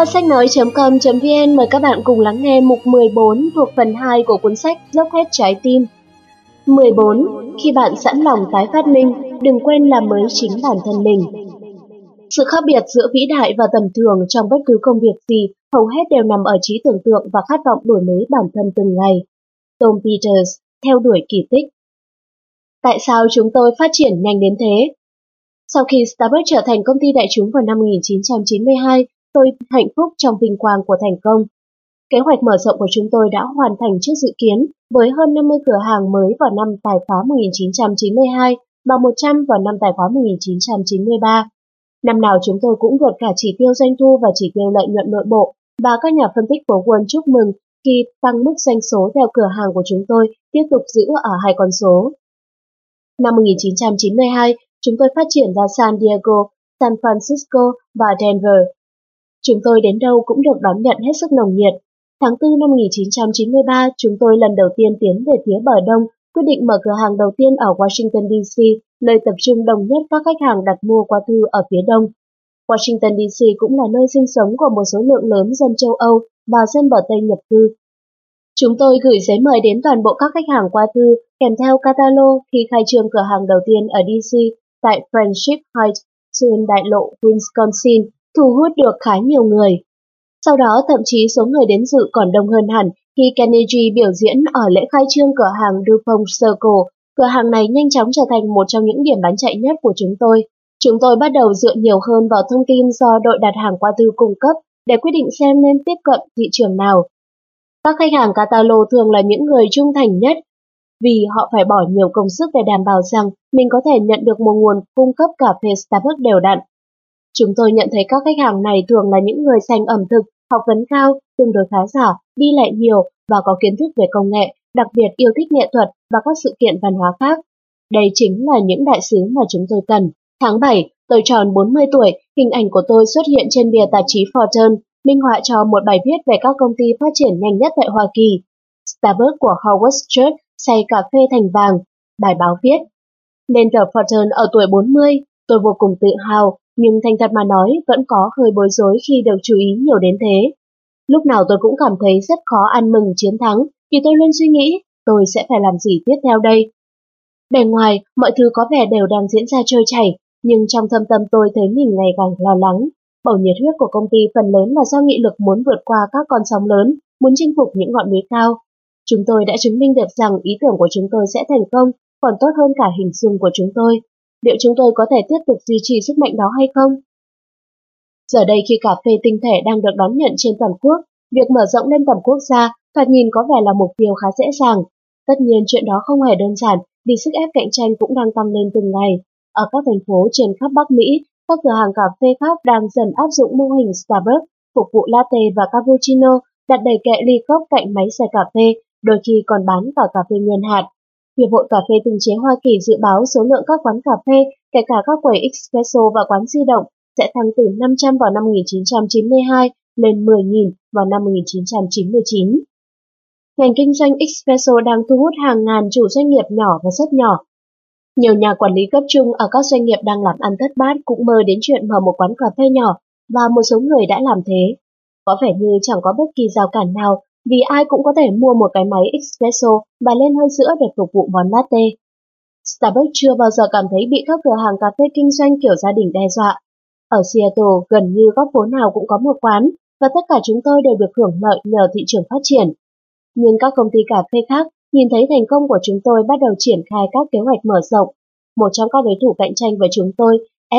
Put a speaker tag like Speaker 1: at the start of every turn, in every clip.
Speaker 1: Kho sách nói.com.vn mời các bạn cùng lắng nghe mục 14 thuộc phần 2 của cuốn sách Dốc hết trái tim. 14. Khi bạn sẵn lòng tái phát minh, đừng quên làm mới chính bản thân mình. Sự khác biệt giữa vĩ đại và tầm thường trong bất cứ công việc gì hầu hết đều nằm ở trí tưởng tượng và khát vọng đổi mới bản thân từng ngày. Tom Peters, theo đuổi kỳ tích. Tại sao chúng tôi phát triển nhanh đến thế? Sau khi Starbucks trở thành công ty đại chúng vào năm 1992, tôi hạnh phúc trong vinh quang của thành công. Kế hoạch mở rộng của chúng tôi đã hoàn thành trước dự kiến với hơn 50 cửa hàng mới vào năm tài khóa 1992 và 100 vào năm tài khóa 1993. Năm nào chúng tôi cũng vượt cả chỉ tiêu doanh thu và chỉ tiêu lợi nhuận nội bộ, và các nhà phân tích phố Wall chúc mừng khi tăng mức doanh số theo cửa hàng của chúng tôi tiếp tục giữ ở hai con số. Năm 1992, chúng tôi phát triển ra San Diego, San Francisco và Denver. Chúng tôi đến đâu cũng được đón nhận hết sức nồng nhiệt. Tháng 4 năm 1993, chúng tôi lần đầu tiên tiến về phía bờ đông, quyết định mở cửa hàng đầu tiên ở Washington DC, nơi tập trung đông nhất các khách hàng đặt mua qua thư ở phía đông. Washington DC cũng là nơi sinh sống của một số lượng lớn dân châu Âu và dân bờ Tây nhập cư. Chúng tôi gửi giấy mời đến toàn bộ các khách hàng qua thư, kèm theo catalog khi khai trương cửa hàng đầu tiên ở DC tại Friendship Heights trên đại lộ Wisconsin, thu hút được khá nhiều người. Sau đó thậm chí số người đến dự còn đông hơn hẳn khi Carnegie biểu diễn ở lễ khai trương cửa hàng DuPont Circle. Cửa hàng này nhanh chóng trở thành một trong những điểm bán chạy nhất của chúng tôi. Chúng tôi bắt đầu dựa nhiều hơn vào thông tin do đội đặt hàng qua thư cung cấp để quyết định xem nên tiếp cận thị trường nào. Các khách hàng catalog thường là những người trung thành nhất vì họ phải bỏ nhiều công sức để đảm bảo rằng mình có thể nhận được một nguồn cung cấp cà phê Starbucks đều đặn. Chúng tôi nhận thấy các khách hàng này thường là những người sành ẩm thực, học vấn cao, tương đối khá giả, đi lại nhiều và có kiến thức về công nghệ, đặc biệt yêu thích nghệ thuật và các sự kiện văn hóa khác. Đây chính là những đại sứ mà chúng tôi cần. Tháng 7, tôi tròn 40 tuổi, hình ảnh của tôi xuất hiện trên bìa tạp chí Fortune, minh họa cho một bài viết về các công ty phát triển nhanh nhất tại Hoa Kỳ. Starbucks của Howard Schultz xay cà phê thành vàng. Bài báo viết: lên tờ Fortune ở tuổi 40, tôi vô cùng tự hào, nhưng thành thật mà nói vẫn có hơi bối rối khi được chú ý nhiều đến thế. Lúc nào tôi cũng cảm thấy rất khó ăn mừng chiến thắng vì tôi luôn suy nghĩ tôi sẽ phải làm gì tiếp theo đây. Bề ngoài, mọi thứ có vẻ đều đang diễn ra trôi chảy, nhưng trong thâm tâm tôi thấy mình ngày càng lo lắng. Bầu nhiệt huyết của công ty phần lớn là do nghị lực muốn vượt qua các con sóng lớn, muốn chinh phục những ngọn núi cao. Chúng tôi đã chứng minh được rằng ý tưởng của chúng tôi sẽ thành công, còn tốt hơn cả hình dung của chúng tôi. Liệu chúng tôi có thể tiếp tục duy trì sức mạnh đó hay không? Giờ đây khi cà phê tinh thể đang được đón nhận trên toàn quốc, việc mở rộng lên tầm quốc gia thoạt nhìn có vẻ là mục tiêu khá dễ dàng. Tất nhiên chuyện đó không hề đơn giản vì sức ép cạnh tranh cũng đang tăng lên từng ngày. Ở các thành phố trên khắp Bắc Mỹ, các cửa hàng cà phê khác đang dần áp dụng mô hình Starbucks, phục vụ latte và cappuccino, đặt đầy kệ ly cốc cạnh máy xay cà phê, đôi khi còn bán cả cà phê nguyên hạt. Hiệp hội Cà phê tinh chế Hoa Kỳ dự báo số lượng các quán cà phê, kể cả các quầy espresso và quán di động, sẽ tăng từ 500 vào năm 1992 lên 10.000 vào năm 1999. Ngành kinh doanh espresso đang thu hút hàng ngàn chủ doanh nghiệp nhỏ và rất nhỏ. Nhiều nhà quản lý cấp trung ở các doanh nghiệp đang làm ăn thất bát cũng mơ đến chuyện mở một quán cà phê nhỏ, và một số người đã làm thế. Có vẻ như chẳng có bất kỳ rào cản nào, vì ai cũng có thể mua một cái máy espresso và lên hơi sữa để phục vụ món latte. Starbucks chưa bao giờ cảm thấy bị các cửa hàng cà phê kinh doanh kiểu gia đình đe dọa. Ở Seattle, gần như góc phố nào cũng có một quán, và tất cả chúng tôi đều được hưởng lợi nhờ thị trường phát triển. Nhưng các công ty cà phê khác nhìn thấy thành công của chúng tôi bắt đầu triển khai các kế hoạch mở rộng. Một trong các đối thủ cạnh tranh với chúng tôi,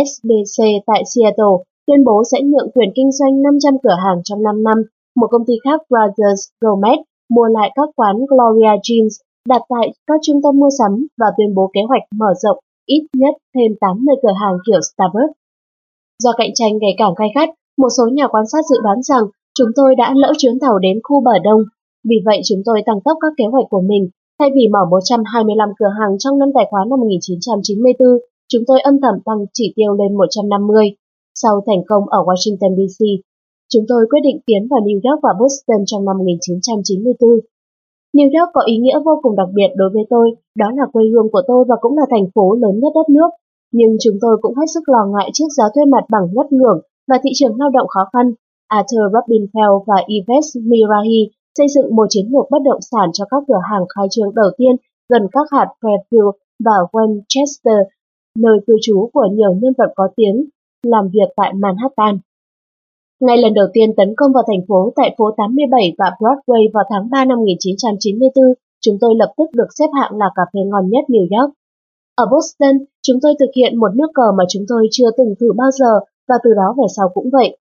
Speaker 1: SBC tại Seattle, tuyên bố sẽ nhượng quyền kinh doanh 500 cửa hàng trong 5 năm. Một công ty khác, Brothers Gourmet, mua lại các quán Gloria Jeans đặt tại các trung tâm mua sắm và tuyên bố kế hoạch mở rộng ít nhất thêm 80 cửa hàng kiểu Starbucks. Do cạnh tranh ngày càng gay gắt, một số nhà quan sát dự đoán rằng chúng tôi đã lỡ chuyến tàu đến khu bờ đông. Vì vậy chúng tôi tăng tốc các kế hoạch của mình. Thay vì mở 125 cửa hàng trong năm tài khóa năm 1994, chúng tôi âm thầm tăng chỉ tiêu lên 150. Sau thành công ở Washington DC, chúng tôi quyết định tiến vào New York và Boston trong năm 1994. New York có ý nghĩa vô cùng đặc biệt đối với tôi, đó là quê hương của tôi và cũng là thành phố lớn nhất đất nước. Nhưng chúng tôi cũng hết sức lo ngại trước giá thuê mặt bằng ngất ngưởng và thị trường lao động khó khăn. Arthur Robinfeld và Yves Mirahi xây dựng một chiến lược bất động sản cho các cửa hàng khai trương đầu tiên gần các hạt Fairfield và Winchester, nơi cư trú của nhiều nhân vật có tiếng làm việc tại Manhattan. Ngay lần đầu tiên tấn công vào thành phố tại phố 87 và Broadway vào tháng 3 năm 1994, chúng tôi lập tức được xếp hạng là cà phê ngon nhất New York. Ở Boston, chúng tôi thực hiện một nước cờ mà chúng tôi chưa từng thử bao giờ và từ đó về sau cũng vậy.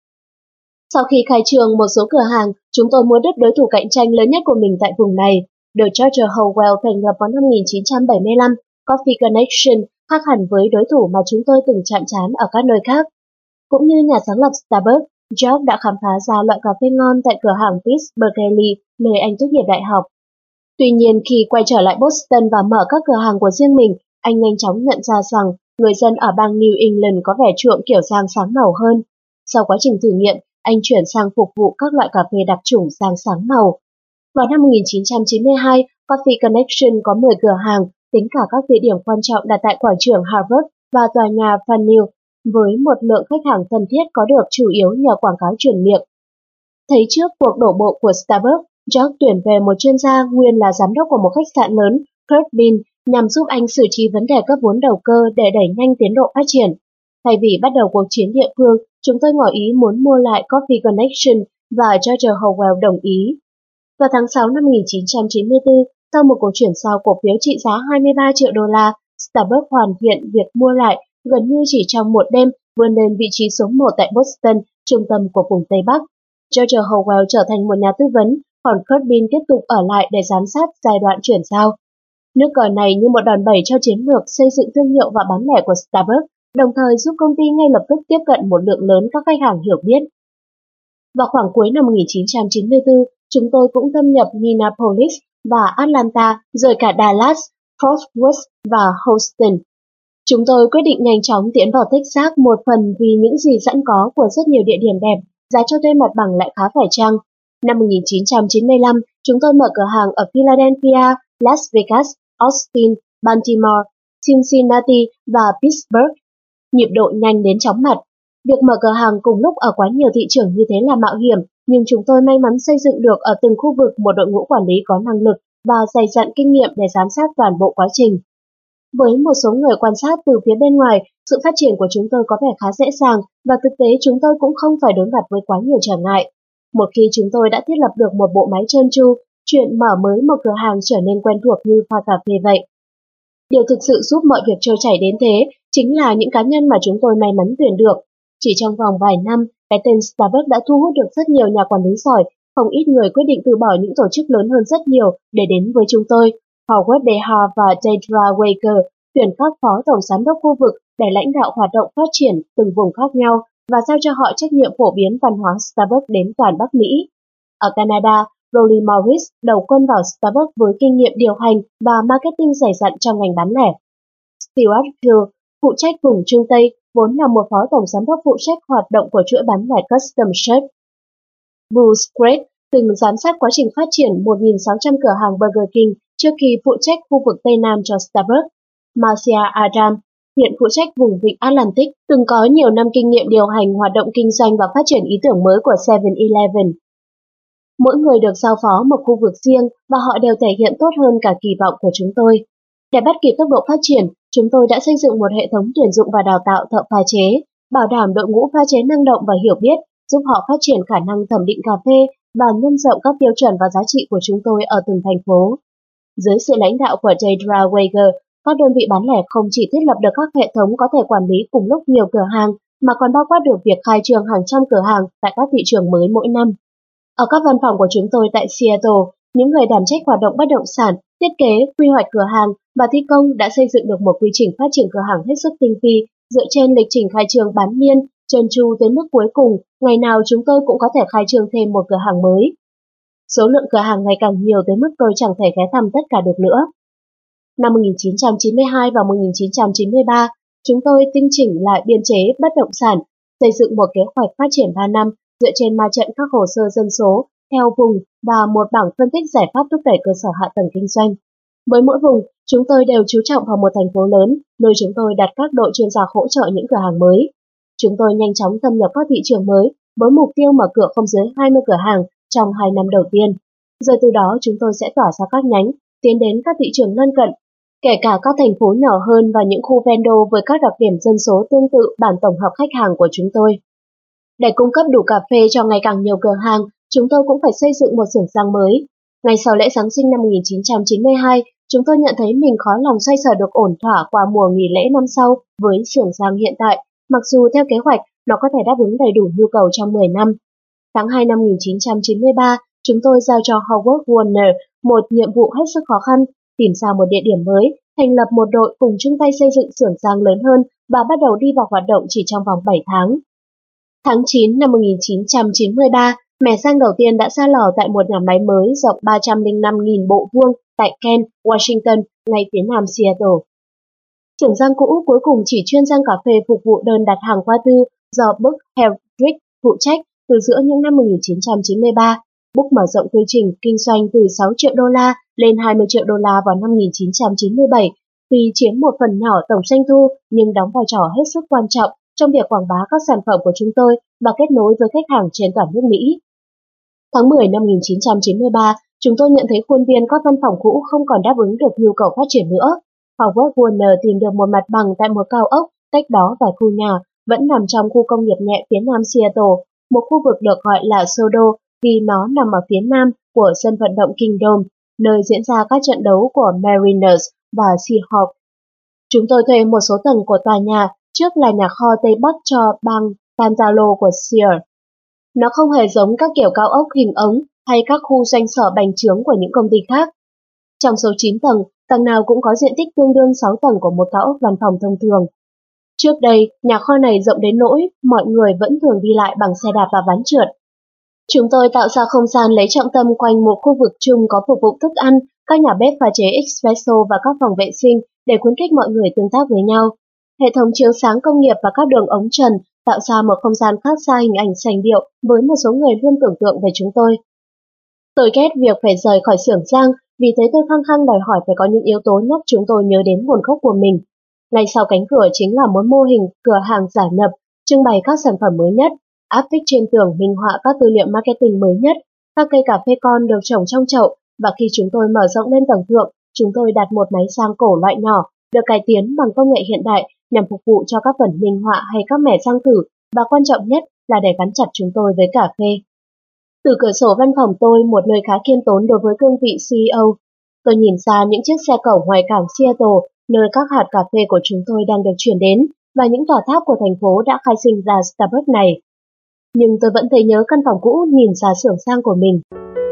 Speaker 1: Sau khi khai trương một số cửa hàng, chúng tôi muốn đứt đối thủ cạnh tranh lớn nhất của mình tại vùng này. The George Howell thành lập vào năm 1975, Coffee Connection khác hẳn với đối thủ mà chúng tôi từng chạm trán ở các nơi khác. Cũng như nhà sáng lập Starbucks, George đã khám phá ra loại cà phê ngon tại cửa hàng Pittsburgh, nơi anh tốt nghiệp đại học. Tuy nhiên khi quay trở lại Boston và mở các cửa hàng của riêng mình, anh nhanh chóng nhận ra rằng người dân ở bang New England có vẻ chuộng kiểu rang sáng màu hơn. Sau quá trình thử nghiệm, anh chuyển sang phục vụ các loại cà phê đặc chủng rang sáng màu. Vào năm 1992, Coffee Connection có 10 cửa hàng, tính cả các địa điểm quan trọng đặt tại quảng trường Harvard và tòa nhà Faneuil, với một lượng khách hàng thân thiết có được chủ yếu nhờ quảng cáo truyền miệng. Thấy trước cuộc đổ bộ của Starbucks, George tuyển về một chuyên gia nguyên là giám đốc của một khách sạn lớn, Kurt Bean, nhằm giúp anh xử trí vấn đề cấp vốn đầu cơ để đẩy nhanh tiến độ phát triển. Thay vì bắt đầu cuộc chiến địa phương, chúng tôi ngỏ ý muốn mua lại Coffee Connection và George Howell đồng ý. Vào tháng 6 năm 1994, sau một cuộc chuyển giao cổ phiếu trị giá 23 triệu đô la, Starbucks hoàn thiện việc mua lại gần như chỉ trong một đêm, vươn lên vị trí số 1 tại Boston, trung tâm của vùng Tây Bắc. George Howell trở thành một nhà tư vấn, còn Kurt Bean tiếp tục ở lại để giám sát giai đoạn chuyển giao. Nước cờ này như một đòn bẩy cho chiến lược xây dựng thương hiệu và bán lẻ của Starbucks, đồng thời giúp công ty ngay lập tức tiếp cận một lượng lớn các khách hàng hiểu biết. Vào khoảng cuối năm 1994, chúng tôi cũng thâm nhập Minneapolis và Atlanta, rồi cả Dallas, Fort Worth và Houston. Chúng tôi quyết định nhanh chóng tiến vào Texas một phần vì những gì sẵn có của rất nhiều địa điểm đẹp, giá cho thuê mặt bằng lại khá phải chăng. Năm 1995, chúng tôi mở cửa hàng ở Philadelphia, Las Vegas, Austin, Baltimore, Cincinnati và Pittsburgh. Nhịp độ nhanh đến chóng mặt. Việc mở cửa hàng cùng lúc ở quá nhiều thị trường như thế là mạo hiểm, nhưng chúng tôi may mắn xây dựng được ở từng khu vực một đội ngũ quản lý có năng lực và dày dặn kinh nghiệm để giám sát toàn bộ quá trình. Với một số người quan sát từ phía bên ngoài, sự phát triển của chúng tôi có vẻ khá dễ dàng và thực tế chúng tôi cũng không phải đối mặt với quá nhiều trở ngại. Một khi chúng tôi đã thiết lập được một bộ máy trơn tru, chuyện mở mới một cửa hàng trở nên quen thuộc như pha cà phê vậy. Điều thực sự giúp mọi việc trôi chảy đến thế chính là những cá nhân mà chúng tôi may mắn tuyển được. Chỉ trong vòng vài năm, cái tên Starbucks đã thu hút được rất nhiều nhà quản lý giỏi, không ít người quyết định từ bỏ những tổ chức lớn hơn rất nhiều để đến với chúng tôi. Howard Behar và Deidra Waker tuyển các phó tổng giám đốc khu vực để lãnh đạo hoạt động phát triển từng vùng khác nhau và giao cho họ trách nhiệm phổ biến văn hóa Starbucks đến toàn Bắc Mỹ. Ở Canada, Rolly Morris đầu quân vào Starbucks với kinh nghiệm điều hành và marketing dày dặn trong ngành bán lẻ. Stuart Hill, phụ trách vùng Trung Tây, vốn là một phó tổng giám đốc phụ trách hoạt động của chuỗi bán lẻ Custom Shop. Bruce Craig từng giám sát quá trình phát triển 1.600 cửa hàng Burger King trước khi phụ trách khu vực Tây Nam cho Starbucks. Marcia Adam, hiện phụ trách vùng vịnh Atlantic, từng có nhiều năm kinh nghiệm điều hành hoạt động kinh doanh và phát triển ý tưởng mới của 7-Eleven. Mỗi người được giao phó một khu vực riêng và họ đều thể hiện tốt hơn cả kỳ vọng của chúng tôi. Để bắt kịp tốc độ phát triển, chúng tôi đã xây dựng một hệ thống tuyển dụng và đào tạo thợ pha chế, bảo đảm đội ngũ pha chế năng động và hiểu biết, giúp họ phát triển khả năng thẩm định cà phê và nhân rộng các tiêu chuẩn và giá trị của chúng tôi ở từng thành phố. Dưới sự lãnh đạo của Deidra Wager, các đơn vị bán lẻ không chỉ thiết lập được các hệ thống có thể quản lý cùng lúc nhiều cửa hàng, mà còn bao quát được việc khai trương hàng trăm cửa hàng tại các thị trường mới mỗi năm. Ở các văn phòng của chúng tôi tại Seattle, những người đảm trách hoạt động bất động sản, thiết kế, quy hoạch cửa hàng và thi công đã xây dựng được một quy trình phát triển cửa hàng hết sức tinh vi dựa trên lịch trình khai trương bán niên, trơn tru tới mức cuối cùng, ngày nào chúng tôi cũng có thể khai trương thêm một cửa hàng mới. Số lượng cửa hàng ngày càng nhiều tới mức tôi chẳng thể ghé thăm tất cả được nữa. Năm 1992 và 1993, chúng tôi tinh chỉnh lại biên chế bất động sản, xây dựng một kế hoạch phát triển 3 năm dựa trên ma trận các hồ sơ dân số, theo vùng và một bảng phân tích giải pháp thúc đẩy cơ sở hạ tầng kinh doanh. Với mỗi vùng, chúng tôi đều chú trọng vào một thành phố lớn, nơi chúng tôi đặt các đội chuyên gia hỗ trợ những cửa hàng mới. Chúng tôi nhanh chóng thâm nhập các thị trường mới với mục tiêu mở cửa không dưới 20 cửa hàng trong 2 năm đầu tiên. Rồi từ đó chúng tôi sẽ tỏa ra các nhánh, tiến đến các thị trường lân cận, kể cả các thành phố nhỏ hơn và những khu ven đô với các đặc điểm dân số tương tự bản tổng hợp khách hàng của chúng tôi. Để cung cấp đủ cà phê cho ngày càng nhiều cửa hàng, chúng tôi cũng phải xây dựng một xưởng rang mới. Ngay sau lễ Giáng sinh năm 1992, chúng tôi nhận thấy mình khó lòng xoay sở được ổn thỏa qua mùa nghỉ lễ năm sau với xưởng rang hiện tại, mặc dù theo kế hoạch nó có thể đáp ứng đầy đủ nhu cầu trong 10 năm. Tháng 2 năm 1993, chúng tôi giao cho Howard Warner một nhiệm vụ hết sức khó khăn, tìm ra một địa điểm mới, thành lập một đội cùng chung tay xây dựng xưởng rang lớn hơn và bắt đầu đi vào hoạt động chỉ trong vòng 7 tháng. Tháng 9 năm 1993, mẻ rang đầu tiên đã ra lò tại một nhà máy mới rộng 305.000 bộ vuông tại Kent, Washington, ngay phía nam Seattle. Xưởng rang cũ cuối cùng chỉ chuyên rang cà phê phục vụ đơn đặt hàng qua thư do Buck Heldrick phụ trách từ giữa những năm 1993. Buck mở rộng quy trình kinh doanh từ 6 triệu đô la lên 20 triệu đô la vào năm 1997, tuy chiếm một phần nhỏ tổng doanh thu nhưng đóng vai trò hết sức quan trọng trong việc quảng bá các sản phẩm của chúng tôi và kết nối với khách hàng trên toàn nước Mỹ. Tháng 10 năm 1993, chúng tôi nhận thấy khuôn viên các văn phòng cũ không còn đáp ứng được nhu cầu phát triển nữa. Howard Warner tìm được một mặt bằng tại một cao ốc, cách đó vài khu nhà, vẫn nằm trong khu công nghiệp nhẹ phía nam Seattle, một khu vực được gọi là Sodo vì nó nằm ở phía nam của sân vận động Kingdom, nơi diễn ra các trận đấu của Mariners và Seahawks. Chúng tôi thuê một số tầng của tòa nhà, trước là nhà kho Tây Bắc cho bang Pantalo của Sears. Nó không hề giống các kiểu cao ốc hình ống hay các khu doanh sở bành trướng của những công ty khác. Trong số 9 tầng, tầng nào cũng có diện tích tương đương 6 tầng của một cao ốc văn phòng thông thường. Trước đây, nhà kho này rộng đến nỗi mọi người vẫn thường đi lại bằng xe đạp và ván trượt. Chúng tôi tạo ra không gian lấy trọng tâm quanh một khu vực chung có phục vụ thức ăn, các nhà bếp pha chế espresso và các phòng vệ sinh để khuyến khích mọi người tương tác với nhau. Hệ thống chiếu sáng công nghiệp và các đường ống trần tạo ra một không gian khác xa hình ảnh sành điệu với một số người luôn tưởng tượng về chúng tôi. Tôi ghét việc phải rời khỏi xưởng rang, vì thế tôi khăng khăng đòi hỏi phải có những yếu tố nhắc chúng tôi nhớ đến nguồn gốc của mình. Ngay sau cánh cửa chính là một mô hình cửa hàng giả lập, trưng bày các sản phẩm mới nhất, áp phích trên tường minh họa các tư liệu marketing mới nhất, các cây cà phê con được trồng trong chậu, và khi chúng tôi mở rộng lên tầng thượng, chúng tôi đặt một máy rang cổ loại nhỏ, được cải tiến bằng công nghệ hiện đại nhằm phục vụ cho các phần minh họa hay các mẻ rang thử, và quan trọng nhất là để gắn chặt chúng tôi với cà phê. Từ cửa sổ văn phòng tôi, một nơi khá khiêm tốn đối với cương vị CEO, tôi nhìn ra những chiếc xe cẩu ngoài cảng Seattle, nơi các hạt cà phê của chúng tôi đang được chuyển đến, và những tòa tháp của thành phố đã khai sinh ra Starbucks này. Nhưng tôi vẫn thấy nhớ căn phòng cũ nhìn ra xưởng rang của mình.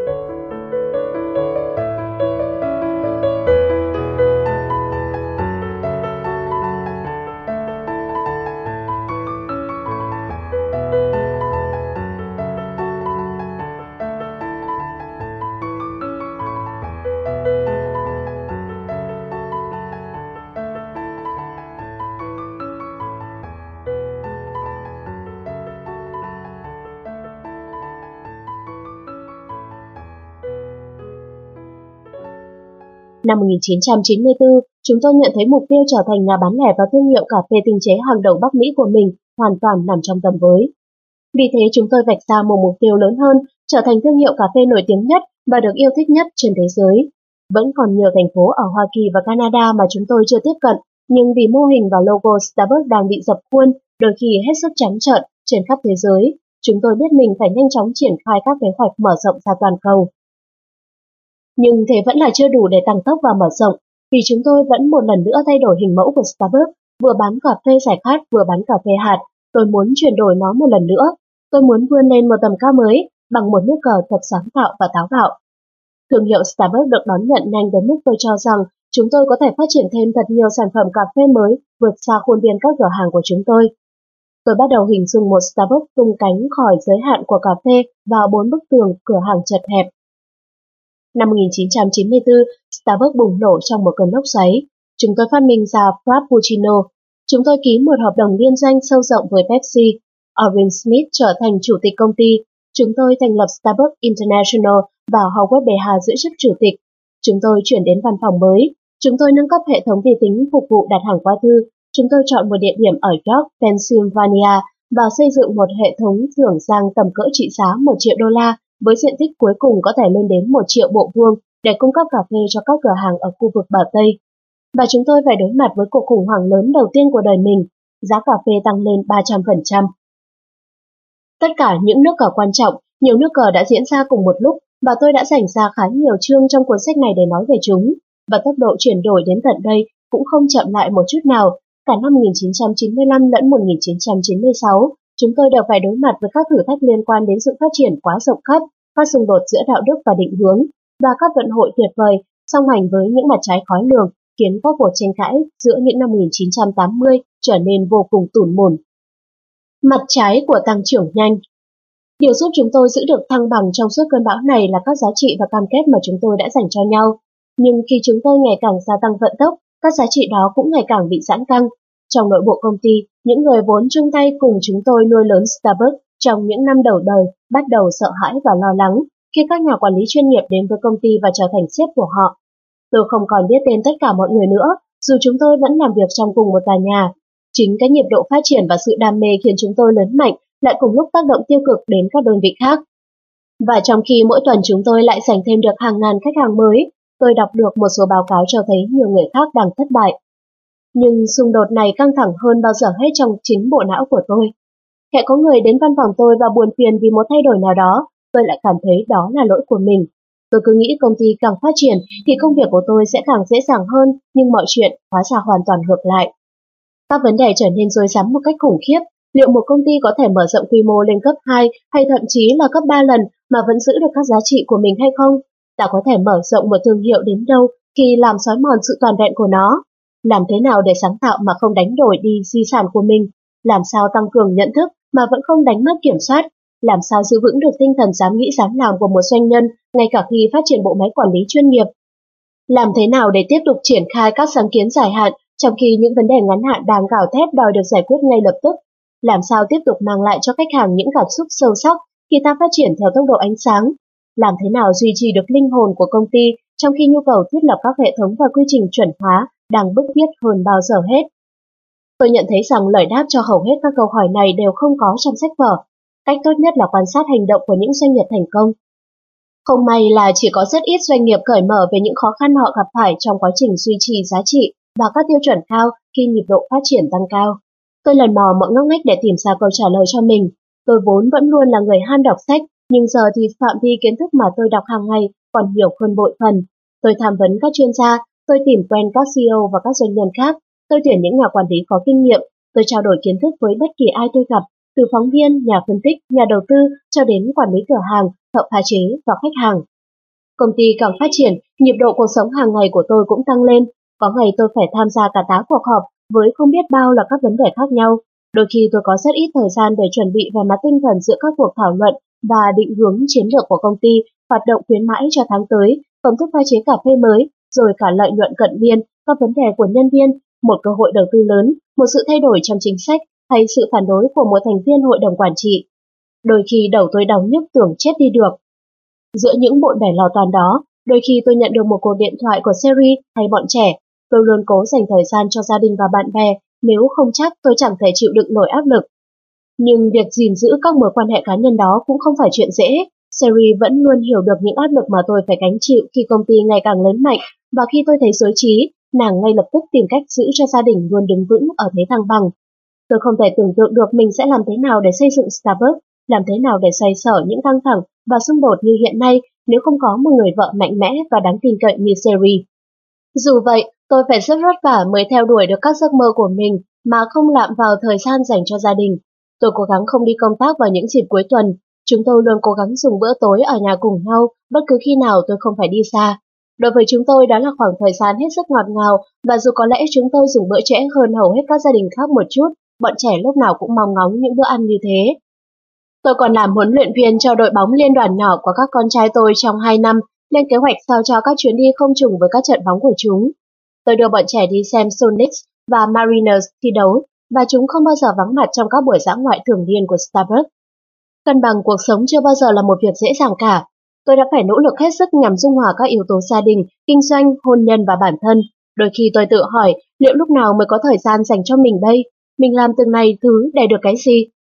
Speaker 1: Năm 1994, chúng tôi nhận thấy mục tiêu trở thành nhà bán lẻ và thương hiệu cà phê tinh chế hàng đầu Bắc Mỹ của mình hoàn toàn nằm trong tầm với. Vì thế chúng tôi vạch ra một mục tiêu lớn hơn, trở thành thương hiệu cà phê nổi tiếng nhất và được yêu thích nhất trên thế giới. Vẫn còn nhiều thành phố ở Hoa Kỳ và Canada mà chúng tôi chưa tiếp cận, nhưng vì mô hình và logo Starbucks đang bị dập khuôn, đôi khi hết sức trắng trợn trên khắp thế giới, chúng tôi biết mình phải nhanh chóng triển khai các kế hoạch mở rộng ra toàn cầu. Nhưng thế vẫn là chưa đủ để tăng tốc và mở rộng, vì chúng tôi vẫn một lần nữa thay đổi hình mẫu của Starbucks, vừa bán cà phê giải khát vừa bán cà phê hạt. Tôi muốn chuyển đổi nó một lần nữa. Tôi muốn vươn lên một tầm cao mới bằng một nước cờ thật sáng tạo và táo bạo. Thương hiệu Starbucks được đón nhận nhanh đến mức tôi cho rằng chúng tôi có thể phát triển thêm thật nhiều sản phẩm cà phê mới vượt xa khuôn viên các cửa hàng của chúng tôi. Tôi bắt đầu hình dung một Starbucks tung cánh khỏi giới hạn của cà phê vào 4 bức tường cửa hàng chật hẹp. Năm 1994, Starbucks bùng nổ trong một cơn lốc xoáy. Chúng tôi phát minh ra Frappuccino. Chúng tôi ký một hợp đồng liên doanh sâu rộng với Pepsi. Orrin Smith trở thành chủ tịch công ty. Chúng tôi thành lập Starbucks International và Howard Beha giữ chức chủ tịch. Chúng tôi chuyển đến văn phòng mới. Chúng tôi nâng cấp hệ thống vi tính phục vụ đặt hàng qua thư. Chúng tôi chọn một địa điểm ở York, Pennsylvania và xây dựng một hệ thống thưởng sang tầm cỡ trị giá 1 triệu đô la với diện tích cuối cùng có thể lên đến 1 triệu bộ vuông để cung cấp cà phê cho các cửa hàng ở khu vực bờ Tây. Và chúng tôi phải đối mặt với cuộc khủng hoảng lớn đầu tiên của đời mình, giá cà phê tăng lên 300%. Tất cả những nước cờ quan trọng, nhiều nước cờ đã diễn ra cùng một lúc và tôi đã dành ra khá nhiều chương trong cuốn sách này để nói về chúng, và tốc độ chuyển đổi đến tận đây cũng không chậm lại một chút nào. Cả năm 1995 lẫn 1996, chúng tôi đều phải đối mặt với các thử thách liên quan đến sự phát triển quá rộng khắp, các xung đột giữa đạo đức và định hướng, và các vận hội tuyệt vời, song hành với những mặt trái khó lường, khiến các cuộc tranh cãi giữa những năm 1980 trở nên vô cùng tủn mồn. Mặt trái của tăng trưởng nhanh. Điều giúp chúng tôi giữ được thăng bằng trong suốt cơn bão này là các giá trị và cam kết mà chúng tôi đã dành cho nhau. Nhưng khi chúng tôi ngày càng gia tăng vận tốc, các giá trị đó cũng ngày càng bị giãn căng. Trong nội bộ công ty, những người vốn chung tay cùng chúng tôi nuôi lớn Starbucks trong những năm đầu đời bắt đầu sợ hãi và lo lắng khi các nhà quản lý chuyên nghiệp đến với công ty và trở thành sếp của họ. Tôi không còn biết tên tất cả mọi người nữa, dù chúng tôi vẫn làm việc trong cùng một tòa nhà. Chính cái nhịp độ phát triển và sự đam mê khiến chúng tôi lớn mạnh, lại cùng lúc tác động tiêu cực đến các đơn vị khác. Và trong khi mỗi tuần chúng tôi lại giành thêm được hàng ngàn khách hàng mới, tôi đọc được một số báo cáo cho thấy nhiều người khác đang thất bại. Nhưng xung đột này căng thẳng hơn bao giờ hết trong chính bộ não của tôi. Hễ có người đến văn phòng tôi và buồn phiền vì một thay đổi nào đó, tôi lại cảm thấy đó là lỗi của mình. Tôi cứ nghĩ công ty càng phát triển thì công việc của tôi sẽ càng dễ dàng hơn, nhưng mọi chuyện hóa ra hoàn toàn ngược lại. Các vấn đề trở nên rối rắm một cách khủng khiếp. Liệu một công ty có thể mở rộng quy mô lên cấp 2 hay thậm chí là cấp 3 lần mà vẫn giữ được các giá trị của mình hay không? Ta có thể mở rộng một thương hiệu đến đâu khi làm xói mòn sự toàn vẹn của nó? Làm thế nào để sáng tạo mà không đánh đổi đi di sản của mình? Làm sao tăng cường nhận thức mà vẫn không đánh mất kiểm soát? Làm sao giữ vững được tinh thần dám nghĩ dám làm của một doanh nhân ngay cả khi phát triển bộ máy quản lý chuyên nghiệp? Làm thế nào để tiếp tục triển khai các sáng kiến dài hạn trong khi những vấn đề ngắn hạn đang gào thét đòi được giải quyết ngay lập tức? Làm sao tiếp tục mang lại cho khách hàng những cảm xúc sâu sắc khi ta phát triển theo tốc độ ánh sáng? Làm thế nào duy trì được linh hồn của công ty trong khi nhu cầu thiết lập các hệ thống và quy trình chuẩn hóa đang bức thiết hơn bao giờ hết? Tôi nhận thấy rằng lời đáp cho hầu hết các câu hỏi này đều không có trong sách vở. Cách tốt nhất là quan sát hành động của những doanh nghiệp thành công. Không may là chỉ có rất ít doanh nghiệp cởi mở về những khó khăn họ gặp phải trong quá trình duy trì giá trị và các tiêu chuẩn cao khi nhịp độ phát triển tăng cao. Tôi lần mò mọi ngóc ngách để tìm ra câu trả lời cho mình. Tôi vốn vẫn luôn là người ham đọc sách, nhưng giờ thì phạm vi kiến thức mà tôi đọc hàng ngày còn nhiều hơn bội phần. Tôi tham vấn các chuyên gia, tôi tìm quen các CEO và các doanh nhân khác, tôi tuyển những nhà quản lý có kinh nghiệm, tôi trao đổi kiến thức với bất kỳ ai tôi gặp, từ phóng viên, nhà phân tích, nhà đầu tư cho đến quản lý cửa hàng, thợ pha chế và khách hàng. Công ty càng phát triển, nhịp độ cuộc sống hàng ngày của tôi cũng tăng lên. Có ngày tôi phải tham gia cả 8 cuộc họp với không biết bao là các vấn đề khác nhau. Đôi khi tôi có rất ít thời gian để chuẩn bị về mặt tinh thần giữa các cuộc thảo luận và định hướng chiến lược của công ty, hoạt động khuyến mãi cho tháng tới, công thức pha chế cà phê mới, rồi cả lợi nhuận cận biên, các vấn đề của nhân viên, một cơ hội đầu tư lớn, một sự thay đổi trong chính sách hay sự phản đối của một thành viên hội đồng quản trị. Đôi khi đầu tôi đau nhức tưởng chết đi được. Giữa những bộn bề lo toan đó, đôi khi tôi nhận được một cuộc điện thoại của Sherry hay bọn trẻ. Tôi luôn cố dành thời gian cho gia đình và bạn bè, nếu không chắc tôi chẳng thể chịu đựng nổi áp lực. Nhưng việc gìn giữ các mối quan hệ cá nhân đó cũng không phải chuyện dễ. Sherry vẫn luôn hiểu được những áp lực mà tôi phải gánh chịu khi công ty ngày càng lớn mạnh, và khi tôi thấy rối trí, nàng ngay lập tức tìm cách giữ cho gia đình luôn đứng vững ở thế thăng bằng. Tôi không thể tưởng tượng được mình sẽ làm thế nào để xây dựng Starbucks, làm thế nào để xoay sở những căng thẳng và xung đột như hiện nay nếu không có một người vợ mạnh mẽ và đáng tin cậy như Sherry. Dù vậy, tôi phải rất vất vả mới theo đuổi được các giấc mơ của mình mà không lạm vào thời gian dành cho gia đình. Tôi cố gắng không đi công tác vào những dịp cuối tuần. Chúng tôi luôn cố gắng dùng bữa tối ở nhà cùng nhau bất cứ khi nào tôi không phải đi xa. Đối với chúng tôi đó là khoảng thời gian hết sức ngọt ngào, và dù có lẽ chúng tôi dùng bữa trễ hơn hầu hết các gia đình khác một chút, bọn trẻ lúc nào cũng mong ngóng những bữa ăn như thế. Tôi còn làm huấn luyện viên cho đội bóng liên đoàn nhỏ của các con trai tôi trong 2 năm, lên kế hoạch sao cho các chuyến đi không trùng với các trận bóng của chúng. Tôi đưa bọn trẻ đi xem Sonics và Mariners thi đấu, và chúng không bao giờ vắng mặt trong các buổi dã ngoại thường niên của Starbucks. Cân bằng cuộc sống chưa bao giờ là một việc dễ dàng cả. Tôi đã phải nỗ lực hết sức nhằm dung hòa các yếu tố gia đình, kinh doanh, hôn nhân và bản thân. Đôi khi tôi tự hỏi liệu lúc nào mới có thời gian dành cho mình đây? Mình làm từng này thứ để được cái gì?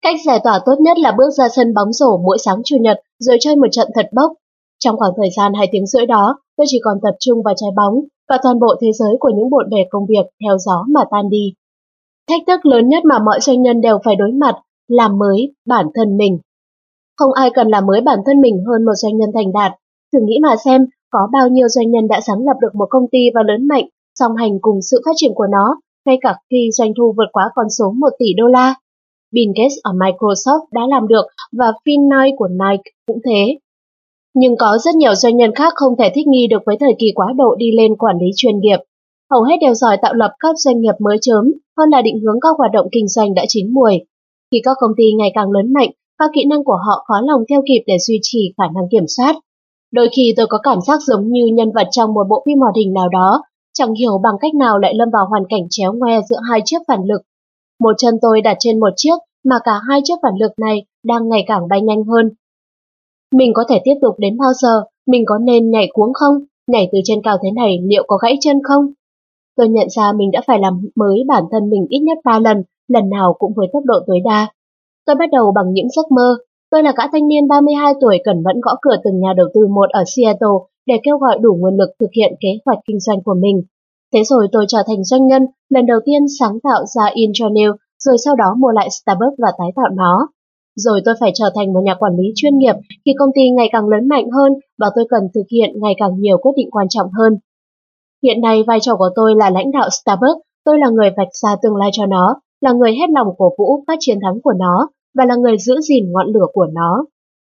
Speaker 1: Cách giải tỏa tốt nhất là bước ra sân bóng rổ mỗi sáng chủ nhật rồi chơi một trận thật bốc. Trong khoảng thời gian 2 tiếng rưỡi đó, tôi chỉ còn tập trung vào trái bóng và toàn bộ thế giới của những bộn bề công việc theo gió mà tan đi. Thách thức lớn nhất mà mọi doanh nhân đều phải đối mặt, làm mới bản thân mình. Không ai cần làm mới bản thân mình hơn một doanh nhân thành đạt. Thử nghĩ mà xem, có bao nhiêu doanh nhân đã sáng lập được một công ty và lớn mạnh, song hành cùng sự phát triển của nó, ngay cả khi doanh thu vượt quá con số 1 tỷ đô la. Bill Gates ở Microsoft đã làm được và Phil Knight của Nike cũng thế. Nhưng có rất nhiều doanh nhân khác không thể thích nghi được với thời kỳ quá độ đi lên quản lý chuyên nghiệp. Hầu hết đều giỏi tạo lập các doanh nghiệp mới chớm hơn là định hướng các hoạt động kinh doanh đã chín muồi. Khi các công ty ngày càng lớn mạnh, các kỹ năng của họ khó lòng theo kịp để duy trì khả năng kiểm soát. Đôi khi tôi có cảm giác giống như nhân vật trong một bộ phim hoạt hình nào đó, chẳng hiểu bằng cách nào lại lâm vào hoàn cảnh chéo ngoe giữa hai chiếc phản lực. Một chân tôi đặt trên một chiếc mà cả hai chiếc phản lực này đang ngày càng bay nhanh hơn. Mình có thể tiếp tục đến bao giờ? Mình có nên nhảy cuống không? Nhảy từ trên cao thế này liệu có gãy chân không? Tôi nhận ra mình đã phải làm mới bản thân mình ít nhất 3 lần, lần nào cũng với tốc độ tối đa. Tôi bắt đầu bằng những giấc mơ. Tôi là gã thanh niên 32 tuổi cần mẫn gõ cửa từng nhà đầu tư một ở Seattle để kêu gọi đủ nguồn lực thực hiện kế hoạch kinh doanh của mình. Thế rồi tôi trở thành doanh nhân, lần đầu tiên sáng tạo ra Intranew, rồi sau đó mua lại Starbucks và tái tạo nó. Rồi tôi phải trở thành một nhà quản lý chuyên nghiệp khi công ty ngày càng lớn mạnh hơn và tôi cần thực hiện ngày càng nhiều quyết định quan trọng hơn. Hiện nay vai trò của tôi là lãnh đạo Starbucks, tôi là người vạch ra tương lai cho nó, là người hết lòng cổ vũ các chiến thắng của nó và là người giữ gìn ngọn lửa của nó.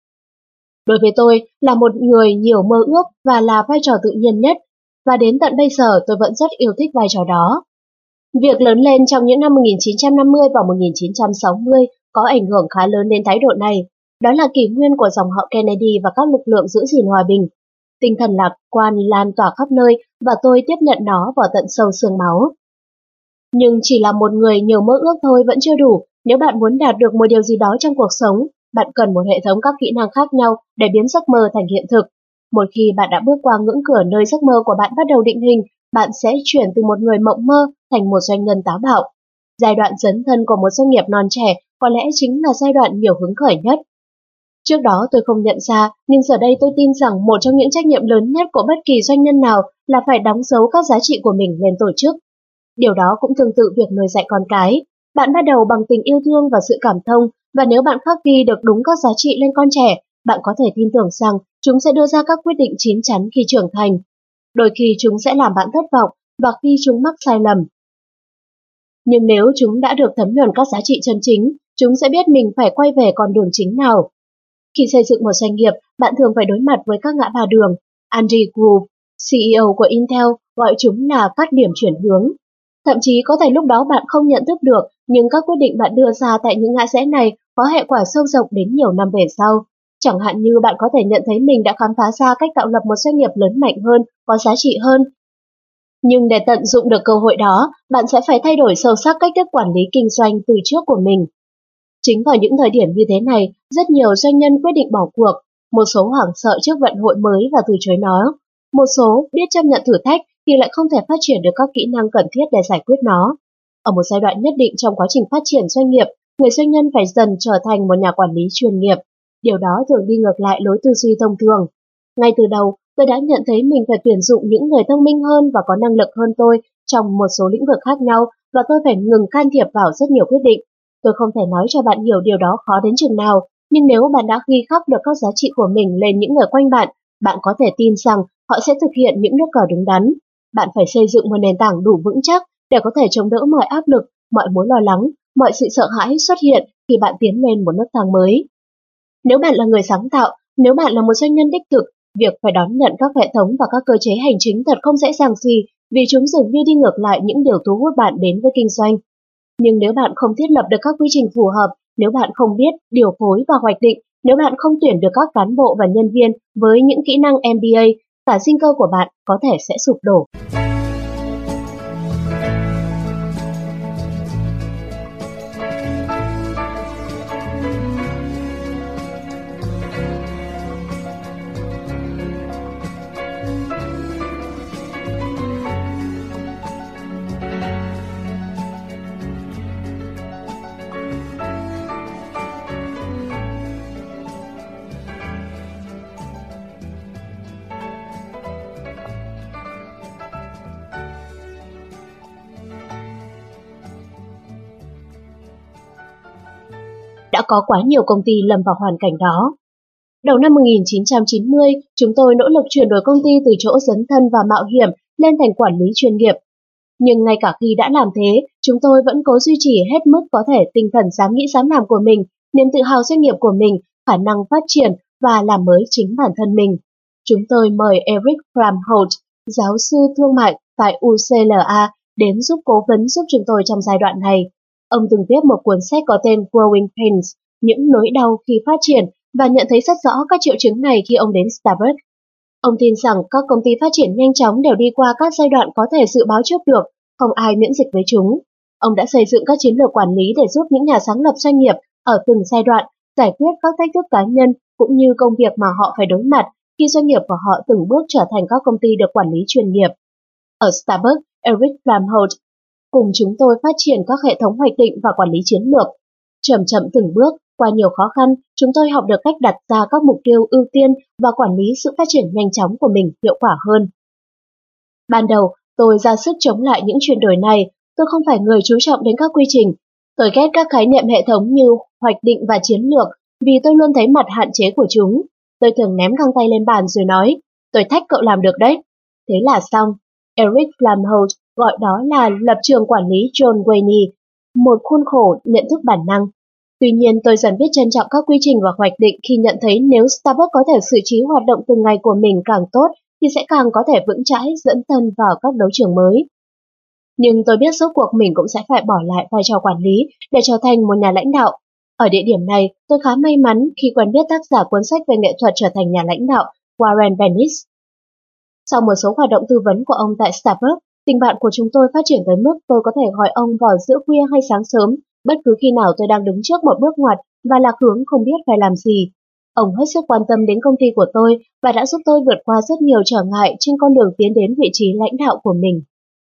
Speaker 1: Đối với tôi là một người nhiều mơ ước và là vai trò tự nhiên nhất, và đến tận bây giờ tôi vẫn rất yêu thích vai trò đó. Việc lớn lên trong những năm 1950 và 1960 có ảnh hưởng khá lớn đến thái độ này. Đó là kỷ nguyên của dòng họ Kennedy và các lực lượng giữ gìn hòa bình. Tinh thần lạc quan lan tỏa khắp nơi và tôi tiếp nhận nó vào tận sâu xương máu. Nhưng chỉ là một người nhiều mơ ước thôi vẫn chưa đủ. Nếu bạn muốn đạt được một điều gì đó trong cuộc sống, bạn cần một hệ thống các kỹ năng khác nhau để biến giấc mơ thành hiện thực. Một khi bạn đã bước qua ngưỡng cửa nơi giấc mơ của bạn bắt đầu định hình, bạn sẽ chuyển từ một người mộng mơ thành một doanh nhân táo bạo. Giai đoạn dấn thân của một doanh nghiệp non trẻ có lẽ chính là giai đoạn nhiều hứng khởi nhất. Trước đó tôi không nhận ra, nhưng giờ đây tôi tin rằng một trong những trách nhiệm lớn nhất của bất kỳ doanh nhân nào là phải đóng dấu các giá trị của mình lên tổ chức. Điều đó cũng tương tự việc nuôi dạy con cái. Bạn bắt đầu bằng tình yêu thương và sự cảm thông, và nếu bạn khắc ghi được đúng các giá trị lên con trẻ, bạn có thể tin tưởng rằng chúng sẽ đưa ra các quyết định chín chắn khi trưởng thành. Đôi khi chúng sẽ làm bạn thất vọng và khi chúng mắc sai lầm. Nhưng nếu chúng đã được thấm nhuần các giá trị chân chính, chúng sẽ biết mình phải quay về con đường chính nào. Khi xây dựng một doanh nghiệp, bạn thường phải đối mặt với các ngã ba đường. Andy Grove, CEO của Intel, gọi chúng là các điểm chuyển hướng. Thậm chí có thể lúc đó bạn không nhận thức được, nhưng các quyết định bạn đưa ra tại những ngã rẽ này có hệ quả sâu rộng đến nhiều năm về sau. Chẳng hạn như bạn có thể nhận thấy mình đã khám phá ra cách tạo lập một doanh nghiệp lớn mạnh hơn, có giá trị hơn. Nhưng để tận dụng được cơ hội đó, bạn sẽ phải thay đổi sâu sắc cách thức quản lý kinh doanh từ trước của mình. Chính vào những thời điểm như thế này, rất nhiều doanh nhân quyết định bỏ cuộc. Một số hoảng sợ trước vận hội mới và từ chối nó. Một số biết chấp nhận thử thách thì lại không thể phát triển được các kỹ năng cần thiết để giải quyết nó. Ở một giai đoạn nhất định trong quá trình phát triển doanh nghiệp, người doanh nhân phải dần trở thành một nhà quản lý chuyên nghiệp. Điều đó thường đi ngược lại lối tư duy thông thường. Ngay từ đầu, tôi đã nhận thấy mình phải tuyển dụng những người thông minh hơn và có năng lực hơn tôi trong một số lĩnh vực khác nhau, và tôi phải ngừng can thiệp vào rất nhiều quyết định. Tôi không thể nói cho bạn hiểu điều đó khó đến chừng nào, nhưng nếu bạn đã ghi khắc được các giá trị của mình lên những người quanh bạn, bạn có thể tin rằng họ sẽ thực hiện những nước cờ đứng đắn. Bạn phải xây dựng một nền tảng đủ vững chắc để có thể chống đỡ mọi áp lực, mọi mối lo lắng, mọi sự sợ hãi xuất hiện khi bạn tiến lên một nấc thang mới. Nếu bạn là người sáng tạo, nếu bạn là một doanh nhân đích thực, việc phải đón nhận các hệ thống và các cơ chế hành chính thật không dễ dàng gì, vì chúng dường như đi ngược lại những điều thu hút bạn đến với kinh doanh. Nhưng nếu bạn không thiết lập được các quy trình phù hợp, nếu bạn không biết điều phối và hoạch định, nếu bạn không tuyển được các cán bộ và nhân viên với những kỹ năng MBA, cả sinh cơ của bạn có thể sẽ sụp đổ. đã có quá nhiều công ty lâm vào hoàn cảnh đó. Đầu năm 1990, chúng tôi nỗ lực chuyển đổi công ty từ chỗ dấn thân và mạo hiểm lên thành quản lý chuyên nghiệp. Nhưng ngay cả khi đã làm thế, chúng tôi vẫn cố duy trì hết mức có thể tinh thần dám nghĩ dám làm của mình, niềm tự hào doanh nghiệp của mình, khả năng phát triển và làm mới chính bản thân mình. Chúng tôi mời Eric Framholt, giáo sư thương mại tại UCLA, đến giúp cố vấn giúp chúng tôi trong giai đoạn này. Ông từng viết một cuốn sách có tên Growing Pains, những nỗi đau khi phát triển, và nhận thấy rất rõ các triệu chứng này khi ông đến Starbucks. Ông tin rằng các công ty phát triển nhanh chóng đều đi qua các giai đoạn có thể dự báo trước được, không ai miễn dịch với chúng. Ông đã xây dựng các chiến lược quản lý để giúp những nhà sáng lập doanh nghiệp ở từng giai đoạn giải quyết các thách thức cá nhân cũng như công việc mà họ phải đối mặt khi doanh nghiệp của họ từng bước trở thành các công ty được quản lý chuyên nghiệp. Ở Starbucks, Eric Framholt cùng chúng tôi phát triển các hệ thống hoạch định và quản lý chiến lược. Chậm chậm từng bước, qua nhiều khó khăn, chúng tôi học được cách đặt ra các mục tiêu ưu tiên và quản lý sự phát triển nhanh chóng của mình hiệu quả hơn. Ban đầu, tôi ra sức chống lại những chuyển đổi này. Tôi không phải người chú trọng đến các quy trình. Tôi ghét các khái niệm hệ thống như hoạch định và chiến lược vì tôi luôn thấy mặt hạn chế của chúng. Tôi thường ném găng tay lên bàn rồi nói, tôi thách cậu làm được đấy. Thế là xong. Eric Framholt gọi đó là lập trường quản lý John Wayne, một khuôn khổ nhận thức bản năng. Tuy nhiên, tôi dần biết trân trọng các quy trình và hoạch định khi nhận thấy nếu Starbucks có thể xử trí hoạt động từng ngày của mình càng tốt, thì sẽ càng có thể vững chãi dẫn thân vào các đấu trường mới. Nhưng tôi biết rốt cuộc mình cũng sẽ phải bỏ lại vai trò quản lý để trở thành một nhà lãnh đạo. Ở địa điểm này, tôi khá may mắn khi quen biết tác giả cuốn sách về nghệ thuật trở thành nhà lãnh đạo, Warren Bennis. Sau một số hoạt động tư vấn của ông tại Starbucks, tình bạn của chúng tôi phát triển tới mức tôi có thể gọi ông vào giữa khuya hay sáng sớm, bất cứ khi nào tôi đang đứng trước một bước ngoặt và lạc hướng không biết phải làm gì. Ông hết sức quan tâm đến công ty của tôi và đã giúp tôi vượt qua rất nhiều trở ngại trên con đường tiến đến vị trí lãnh đạo của mình.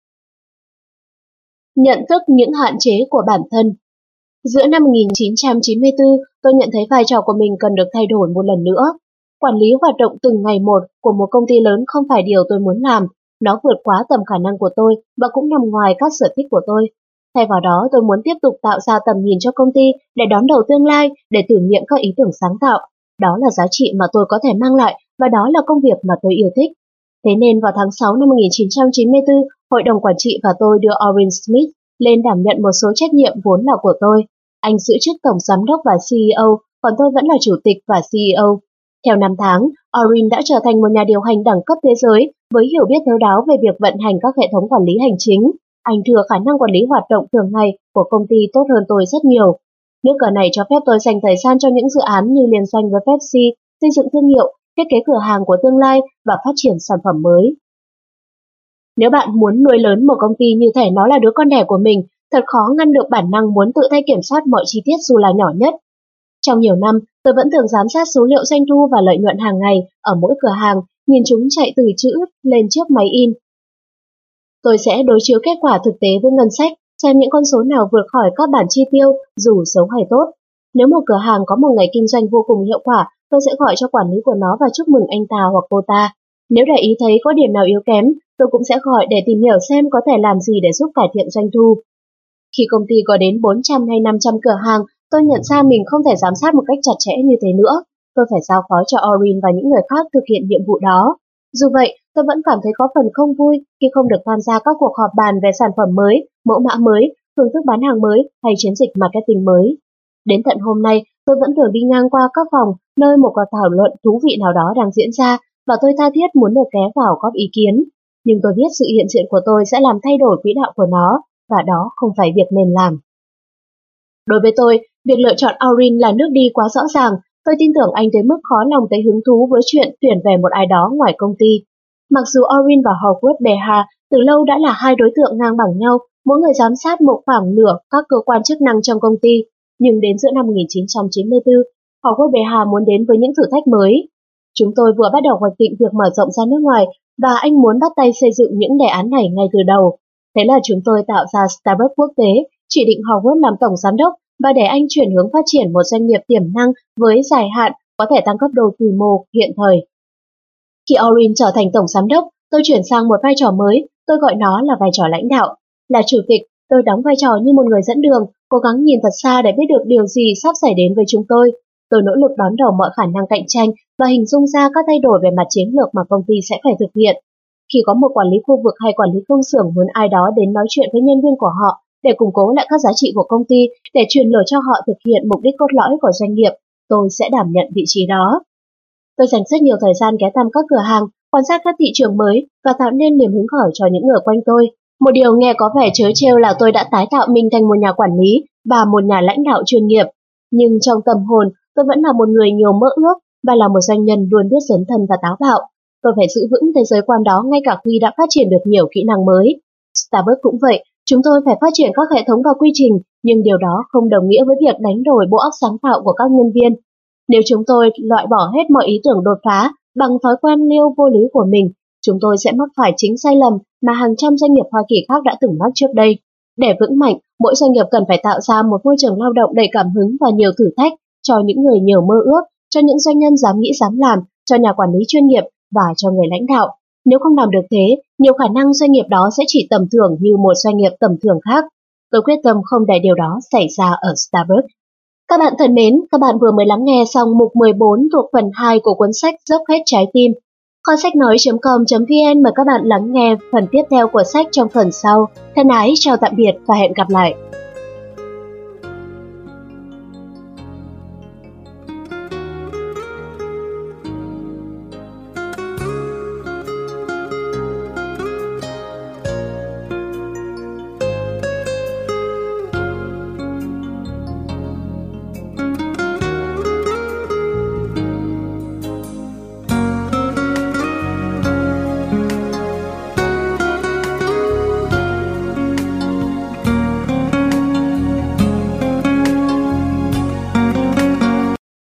Speaker 1: Nhận thức những hạn chế của bản thân. Giữa năm 1994, tôi nhận thấy vai trò của mình cần được thay đổi một lần nữa. Quản lý hoạt động từng ngày một của một công ty lớn không phải điều tôi muốn làm. Nó vượt quá tầm khả năng của tôi và cũng nằm ngoài các sở thích của tôi. Thay vào đó, tôi muốn tiếp tục tạo ra tầm nhìn cho công ty để đón đầu tương lai, để thử nghiệm các ý tưởng sáng tạo. Đó là giá trị mà tôi có thể mang lại và đó là công việc mà tôi yêu thích. Thế nên vào tháng 6 năm 1994, Hội đồng Quản trị và tôi đưa Orrin Smith lên đảm nhận một số trách nhiệm vốn là của tôi. Anh giữ chức Tổng Giám đốc và CEO, còn tôi vẫn là Chủ tịch và CEO. Theo năm tháng, Orrin đã trở thành một nhà điều hành đẳng cấp thế giới với hiểu biết thấu đáo về việc vận hành các hệ thống quản lý hành chính. Anh thừa khả năng quản lý hoạt động thường ngày của công ty tốt hơn tôi rất nhiều. Nước cờ này cho phép tôi dành thời gian cho những dự án như liên doanh với Pepsi, xây dựng thương hiệu, thiết kế cửa hàng của tương lai và phát triển sản phẩm mới. Nếu bạn muốn nuôi lớn một công ty như thể nó là đứa con đẻ của mình, thật khó ngăn được bản năng muốn tự tay kiểm soát mọi chi tiết dù là nhỏ nhất. Trong nhiều năm, tôi vẫn thường giám sát số liệu doanh thu và lợi nhuận hàng ngày ở mỗi cửa hàng, nhìn chúng chạy từ chữ lên chiếc máy in. Tôi sẽ đối chiếu kết quả thực tế với ngân sách, xem những con số nào vượt khỏi các bản chi tiêu, dù xấu hay tốt. Nếu một cửa hàng có một ngày kinh doanh vô cùng hiệu quả, tôi sẽ gọi cho quản lý của nó và chúc mừng anh ta hoặc cô ta. Nếu để ý thấy có điểm nào yếu kém, tôi cũng sẽ gọi để tìm hiểu xem có thể làm gì để giúp cải thiện doanh thu. Khi công ty có đến 400 hay 500 cửa hàng, tôi nhận ra mình không thể giám sát một cách chặt chẽ như thế nữa. Tôi phải giao phó cho Orrin và những người khác thực hiện nhiệm vụ đó. Dù vậy, tôi vẫn cảm thấy có phần không vui khi không được tham gia các cuộc họp bàn về sản phẩm mới, mẫu mã mới, phương thức bán hàng mới hay chiến dịch marketing mới. Đến tận hôm nay, tôi vẫn thường đi ngang qua các phòng nơi một cuộc thảo luận thú vị nào đó đang diễn ra và tôi tha thiết muốn được ghé vào góp ý kiến. Nhưng tôi biết sự hiện diện của tôi sẽ làm thay đổi quỹ đạo của nó, và đó không phải việc nên làm. Đối với tôi, việc lựa chọn Orrin là nước đi quá rõ ràng. Tôi tin tưởng anh tới mức khó lòng thấy hứng thú với chuyện tuyển về một ai đó ngoài công ty. Mặc dù Orrin và Howard Behar từ lâu đã là hai đối tượng ngang bằng nhau, mỗi người giám sát một khoảng nửa các cơ quan chức năng trong công ty, nhưng đến giữa năm 1994, Howard Behar muốn đến với những thử thách mới. Chúng tôi vừa bắt đầu hoạch định việc mở rộng ra nước ngoài và anh muốn bắt tay xây dựng những đề án này ngay từ đầu. Thế là chúng tôi tạo ra Starbucks quốc tế, chỉ định Howard làm tổng giám đốc và để anh chuyển hướng phát triển một doanh nghiệp tiềm năng với dài hạn có thể tăng cấp độ quy mô hiện thời. Khi Orrin trở thành tổng giám đốc, tôi chuyển sang một vai trò mới, tôi gọi nó là vai trò lãnh đạo. Là chủ tịch, Tôi đóng vai trò như một người dẫn đường, cố gắng nhìn thật xa để biết được điều gì sắp xảy đến với chúng tôi. Tôi nỗ lực đón đầu mọi khả năng cạnh tranh và hình dung ra các thay đổi về mặt chiến lược mà công ty sẽ phải thực hiện. Khi có một quản lý khu vực hay quản lý công xưởng muốn ai đó đến nói chuyện với nhân viên của họ để củng cố lại các giá trị của công ty, để truyền lửa cho họ thực hiện mục đích cốt lõi của doanh nghiệp, tôi sẽ đảm nhận vị trí đó. Tôi dành rất nhiều thời gian ghé thăm các cửa hàng, quan sát các thị trường mới và tạo nên niềm hứng khởi cho những người quanh tôi. Một điều nghe có vẻ trớ trêu là tôi đã tái tạo mình thành một nhà quản lý và một nhà lãnh đạo chuyên nghiệp. Nhưng trong tâm hồn, tôi vẫn là một người nhiều mơ ước và là một doanh nhân luôn biết dấn thân và táo bạo. Tôi phải giữ vững thế giới quan đó ngay cả khi đã phát triển được nhiều kỹ năng mới. Starbucks cũng vậy, chúng tôi phải phát triển các hệ thống và quy trình, nhưng điều đó không đồng nghĩa với việc đánh đổi bộ óc sáng tạo của các nhân viên. Nếu chúng tôi loại bỏ hết mọi ý tưởng đột phá bằng thói quen liêu vô lý của mình, chúng tôi sẽ mắc phải chính sai lầm mà hàng trăm doanh nghiệp Hoa Kỳ khác đã từng mắc trước đây. Để vững mạnh, mỗi doanh nghiệp cần phải tạo ra một môi trường lao động đầy cảm hứng và nhiều thử thách cho những người nhiều mơ ước, cho những doanh nhân dám nghĩ dám làm, cho nhà quản lý chuyên nghiệp và cho người lãnh đạo. Nếu không làm được thế, nhiều khả năng doanh nghiệp đó sẽ chỉ tầm thường như một doanh nghiệp tầm thường khác. Tôi quyết tâm không để điều đó xảy ra ở Starbucks. Các bạn thân mến, các bạn vừa mới lắng nghe xong mục 14 thuộc phần 2 của cuốn sách Dốc hết trái tim. Kho sách nói.com.vn mời các bạn lắng nghe phần tiếp theo của sách trong phần sau. Thân ái chào tạm biệt và hẹn gặp lại.